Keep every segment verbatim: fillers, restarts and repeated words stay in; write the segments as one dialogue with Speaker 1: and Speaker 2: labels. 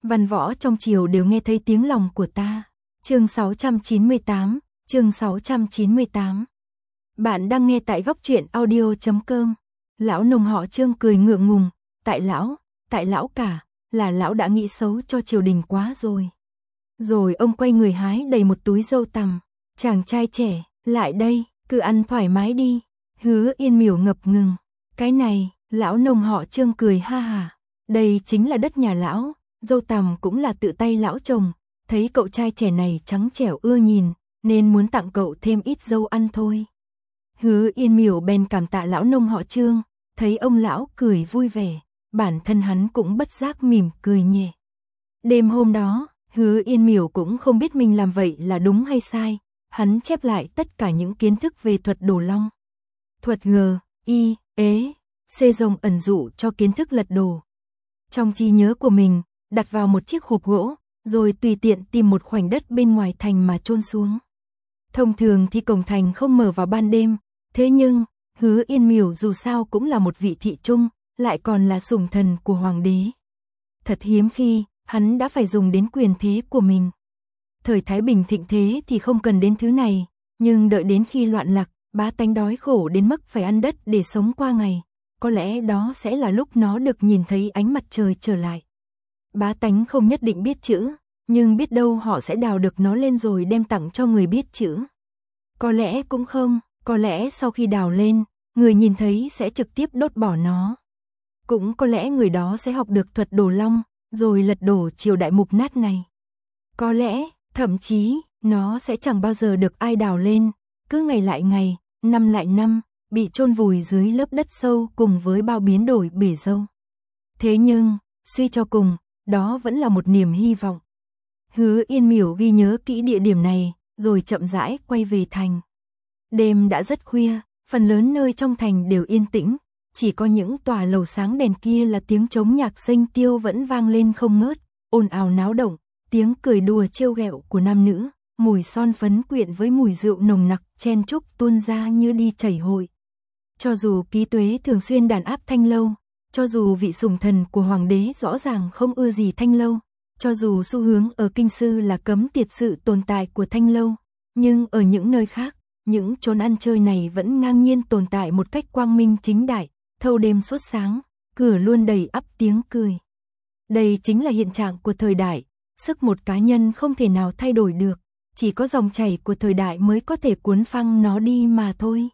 Speaker 1: Văn võ trong triều đều nghe thấy tiếng lòng của ta. Chương sáu trăm chín mươi tám, chương sáu trăm chín mươi tám. Bạn đang nghe tại góc truyện audio chấm com. Lão nông họ Trương cười ngượng ngùng, tại lão, tại lão cả, là lão đã nghĩ xấu cho triều đình quá rồi. Rồi ông quay người hái đầy một túi dâu tằm. Chàng trai trẻ, lại đây, cứ ăn thoải mái đi. Hứa Yên Miểu ngập ngừng. Cái này, lão nông họ Trương cười ha hà. Đây chính là đất nhà lão, dâu tằm cũng là tự tay lão trồng. Thấy cậu trai trẻ này trắng trẻo ưa nhìn, nên muốn tặng cậu thêm ít dâu ăn thôi. Hứa Yên Miểu bèn cảm tạ lão nông họ Trương, thấy ông lão cười vui vẻ, bản thân hắn cũng bất giác mỉm cười nhẹ. Đêm hôm đó, Hứa Yên Miểu cũng không biết mình làm vậy là đúng hay sai, hắn chép lại tất cả những kiến thức về thuật đổ long. Thuật G, I, ế, C rồng ẩn dụ cho kiến thức lật đổ. Trong trí nhớ của mình, đặt vào một chiếc hộp gỗ, rồi tùy tiện tìm một khoảnh đất bên ngoài thành mà chôn xuống. Thông thường thì cổng thành không mở vào ban đêm, thế nhưng, Hứa Yên Miểu dù sao cũng là một vị thị trung, lại còn là sủng thần của hoàng đế. Thật hiếm khi, hắn đã phải dùng đến quyền thế của mình. Thời Thái Bình thịnh thế thì không cần đến thứ này, nhưng đợi đến khi loạn lạc, bá tánh đói khổ đến mức phải ăn đất để sống qua ngày, có lẽ đó sẽ là lúc nó được nhìn thấy ánh mặt trời trở lại. Bá tánh không nhất định biết chữ, nhưng biết đâu họ sẽ đào được nó lên rồi đem tặng cho người biết chữ. Có lẽ cũng không, có lẽ sau khi đào lên, người nhìn thấy sẽ trực tiếp đốt bỏ nó. Cũng có lẽ người đó sẽ học được thuật đổ long, rồi lật đổ triều đại mục nát này. Có lẽ, thậm chí, nó sẽ chẳng bao giờ được ai đào lên, cứ ngày lại ngày, năm lại năm, bị chôn vùi dưới lớp đất sâu cùng với bao biến đổi bể dâu. Thế nhưng, suy cho cùng, đó vẫn là một niềm hy vọng. Hứa Yên Miểu ghi nhớ kỹ địa điểm này, rồi chậm rãi quay về thành. Đêm đã rất khuya, phần lớn nơi trong thành đều yên tĩnh, chỉ có những tòa lầu sáng đèn kia là tiếng trống nhạc rênh tiêu vẫn vang lên không ngớt, ồn ào náo động, tiếng cười đùa trêu ghẹo của nam nữ, mùi son phấn quyện với mùi rượu nồng nặc chen chúc tuôn ra như đi chảy hội. Cho dù Ký Tuế thường xuyên đàn áp thanh lâu, cho dù vị sủng thần của hoàng đế rõ ràng không ưa gì thanh lâu, cho dù xu hướng ở kinh sư là cấm tiệt sự tồn tại của thanh lâu, nhưng ở những nơi khác, những chốn ăn chơi này vẫn ngang nhiên tồn tại một cách quang minh chính đại, thâu đêm suốt sáng, cửa luôn đầy ắp tiếng cười. Đây chính là hiện trạng của thời đại, sức một cá nhân không thể nào thay đổi được, chỉ có dòng chảy của thời đại mới có thể cuốn phăng nó đi mà thôi.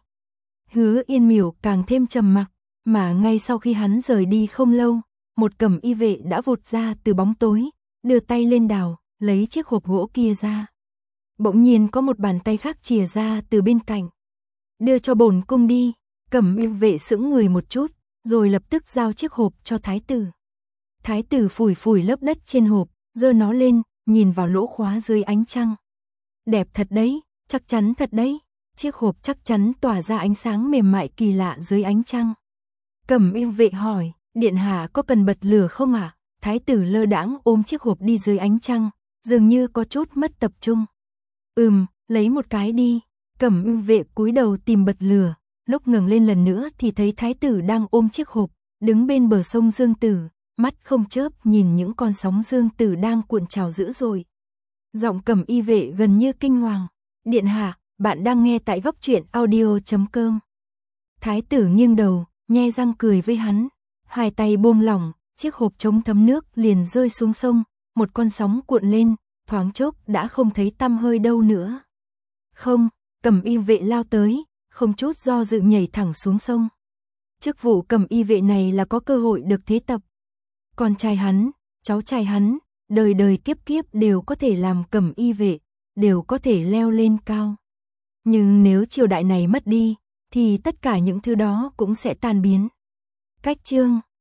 Speaker 1: Hứa Yên Miểu càng thêm trầm mặc, mà ngay sau khi hắn rời đi không lâu, một cẩm y vệ đã vụt ra từ bóng tối, đưa tay lên đào, lấy chiếc hộp gỗ kia ra. Bỗng nhiên có một bàn tay khác chìa ra từ bên cạnh. Đưa cho bổn cung đi. Cẩm y vệ sững người một chút, rồi lập tức giao chiếc hộp cho thái tử. Thái tử phủi phủi lớp đất trên hộp, giơ nó lên, nhìn vào lỗ khóa dưới ánh trăng. Đẹp thật đấy, chắc chắn thật đấy. Chiếc hộp chắc chắn tỏa ra ánh sáng mềm mại kỳ lạ dưới ánh trăng. Cẩm y vệ hỏi, điện hạ có cần bật lửa không ạ? À? Thái tử lơ đãng ôm chiếc hộp đi dưới ánh trăng, dường như có chút mất tập trung. Ừm, lấy một cái đi. Cẩm y vệ cúi đầu tìm bật lửa, lúc ngẩng lên lần nữa thì thấy thái tử đang ôm chiếc hộp, đứng bên bờ sông Dương Tử, mắt không chớp nhìn những con sóng Dương Tử đang cuộn trào dữ dội. Giọng Cẩm y vệ gần như kinh hoàng. Điện hạ, bạn đang nghe tại góc truyện audio chấm com. Thái tử nghiêng đầu, nhe răng cười với hắn, hai tay buông lỏng, chiếc hộp chống thấm nước liền rơi xuống sông, một con sóng cuộn lên, thoáng chốc đã không thấy tăm hơi đâu nữa. Không, Cẩm y vệ lao tới, không chút do dự nhảy thẳng xuống sông. Chức vụ cẩm y vệ này là có cơ hội được thế tập. Con trai hắn, cháu trai hắn, đời đời kiếp kiếp đều có thể làm cẩm y vệ, đều có thể leo lên cao. Nhưng nếu triều đại này mất đi, thì tất cả những thứ đó cũng sẽ tan biến. Cách chương,